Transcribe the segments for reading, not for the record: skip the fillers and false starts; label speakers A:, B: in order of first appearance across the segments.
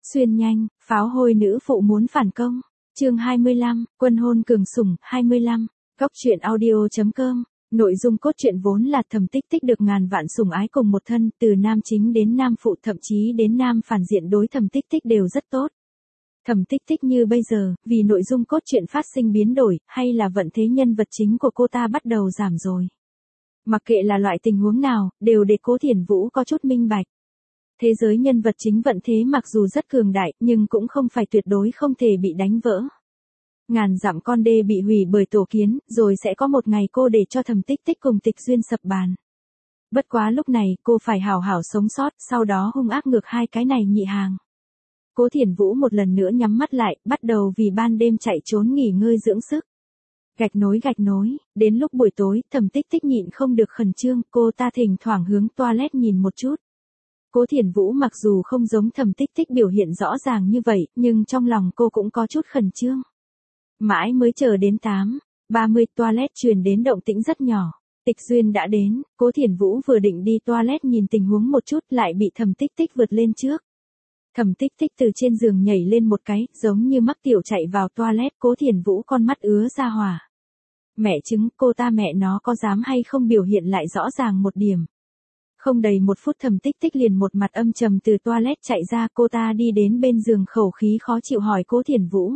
A: Xuyên nhanh, pháo hôi nữ phụ muốn phản công. Chương 25, quân hôn cường sủng, 25. Góc truyện audio.com. Nội dung cốt truyện vốn là Thẩm Tích Tích được ngàn vạn sủng ái cùng một thân, từ nam chính đến nam phụ thậm chí đến nam phản diện đối Thẩm Tích Tích đều rất tốt. Thẩm Tích Tích như bây giờ, vì nội dung cốt truyện phát sinh biến đổi, hay là vận thế nhân vật chính của cô ta bắt đầu giảm rồi. Mặc kệ là loại tình huống nào, đều để Cố Thiển Vũ có chút minh bạch. Thế giới nhân vật chính vận thế mặc dù rất cường đại, nhưng cũng không phải tuyệt đối không thể bị đánh vỡ. Ngàn dặm con đê bị hủy bởi tổ kiến, rồi sẽ có một ngày cô để cho Thẩm Tích Tích cùng Tịch Duyên sập bàn. Bất quá lúc này, cô phải hảo hảo sống sót, sau đó hung ác ngược hai cái này nhị hàng. Cố Thiển Vũ một lần nữa nhắm mắt lại, bắt đầu vì ban đêm chạy trốn nghỉ ngơi dưỡng sức. Gạch nối, đến lúc buổi tối, Thẩm Tích Tích nhịn không được khẩn trương, cô ta thỉnh thoảng hướng toilet nhìn một chút. Cố Thiển Vũ mặc dù không giống Thẩm Tích Tích biểu hiện rõ ràng như vậy, nhưng trong lòng cô cũng có chút khẩn trương. Mãi mới chờ đến 8:30 toilet truyền đến động tĩnh rất nhỏ. Tịch Duyên đã đến, Cố Thiển Vũ vừa định đi toilet nhìn tình huống một chút lại bị Thẩm Tích Tích vượt lên trước. Thẩm Tích Tích từ trên giường nhảy lên một cái, giống như mắc tiểu chạy vào toilet, Cố Thiển Vũ con mắt ứa ra hỏa. Mẹ chứng, cô ta mẹ nó có dám hay không biểu hiện lại rõ ràng một điểm. Không đầy một phút Thẩm Tích Tích liền một mặt âm trầm từ toilet chạy ra, cô ta đi đến bên giường khẩu khí khó chịu hỏi Cố Thiển Vũ.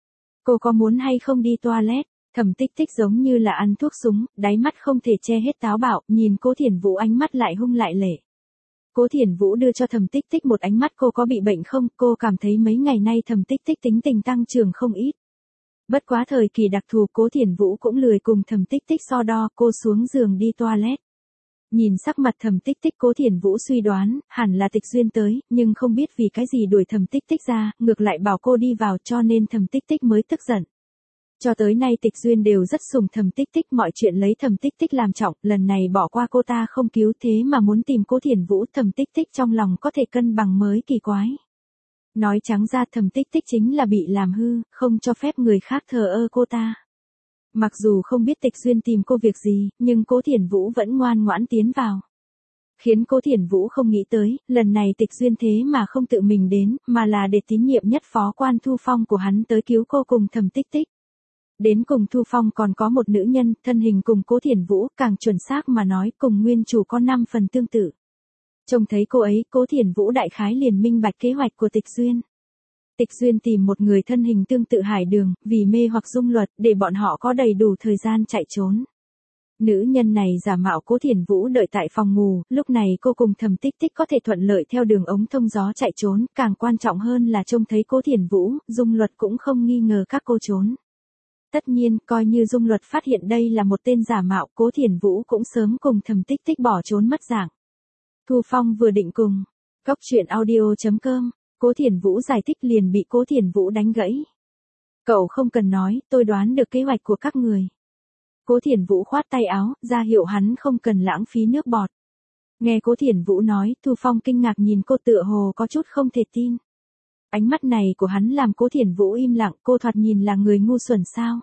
A: Cô có muốn hay không đi toilet? Thẩm Tích Tích giống như là ăn thuốc súng, đáy mắt không thể che hết táo bạo, nhìn Cố Thiển Vũ ánh mắt lại hung lại lệ. Cố Thiển Vũ đưa cho Thẩm Tích Tích một ánh mắt, cô có bị bệnh không? Cô cảm thấy mấy ngày nay Thẩm Tích Tích tính tình tăng trưởng không ít. Bất quá thời kỳ đặc thù Cố Thiển Vũ cũng lười cùng Thẩm Tích Tích so đo, cô xuống giường đi toilet. Nhìn sắc mặt Thẩm Tích Tích, Cố Thiển Vũ suy đoán, hẳn là Tịch Duyên tới, nhưng không biết vì cái gì đuổi Thẩm Tích Tích ra, ngược lại bảo cô đi vào, cho nên Thẩm Tích Tích mới tức giận. Cho tới nay Tịch Duyên đều rất sủng Thẩm Tích Tích, mọi chuyện lấy Thẩm Tích Tích làm trọng, lần này bỏ qua cô ta không cứu, thế mà muốn tìm Cố Thiển Vũ, Thẩm Tích Tích trong lòng có thể cân bằng mới kỳ quái. Nói trắng ra Thẩm Tích Tích chính là bị làm hư, không cho phép người khác thờ ơ cô ta. Mặc dù không biết Tịch Duyên tìm cô việc gì, nhưng Cố Thiển Vũ vẫn ngoan ngoãn tiến vào. Khiến Cố Thiển Vũ không nghĩ tới, lần này Tịch Duyên thế mà không tự mình đến, mà là để tín nhiệm nhất phó quan Thu Phong của hắn tới cứu cô cùng Thẩm Tích Tích. Đến cùng Thu Phong còn có một nữ nhân, thân hình cùng Cố Thiển Vũ, càng chuẩn xác mà nói cùng nguyên chủ có 5 phần tương tự. Trông thấy cô ấy, Cố Thiển Vũ đại khái liền minh bạch kế hoạch của Tịch Duyên. Tịch Duyên tìm một người thân hình tương tự Hải Đường, vì mê hoặc Dung Luật, để bọn họ có đầy đủ thời gian chạy trốn. Nữ nhân này giả mạo Cố Thiển Vũ đợi tại phòng ngủ, lúc này cô cùng Thẩm Tích Tích có thể thuận lợi theo đường ống thông gió chạy trốn, càng quan trọng hơn là trông thấy Cố Thiển Vũ, Dung Luật cũng không nghi ngờ các cô trốn. Tất nhiên, coi như Dung Luật phát hiện đây là một tên giả mạo, Cố Thiển Vũ cũng sớm cùng Thẩm Tích Tích bỏ trốn mất dạng. Thu Phong vừa định cùng góc truyện audio.com, Cố Thiển Vũ giải thích liền bị Cố Thiển Vũ đánh gãy. Cậu không cần nói, tôi đoán được kế hoạch của các người. Cố Thiển Vũ khoát tay áo, ra hiệu hắn không cần lãng phí nước bọt. Nghe Cố Thiển Vũ nói, Thu Phong kinh ngạc nhìn cô tựa hồ có chút không thể tin. Ánh mắt này của hắn làm Cố Thiển Vũ im lặng, cô thoạt nhìn là người ngu xuẩn sao.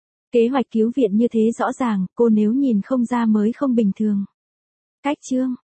A: Kế hoạch cứu viện như thế rõ ràng, cô nếu nhìn không ra mới không bình thường. Cách chương,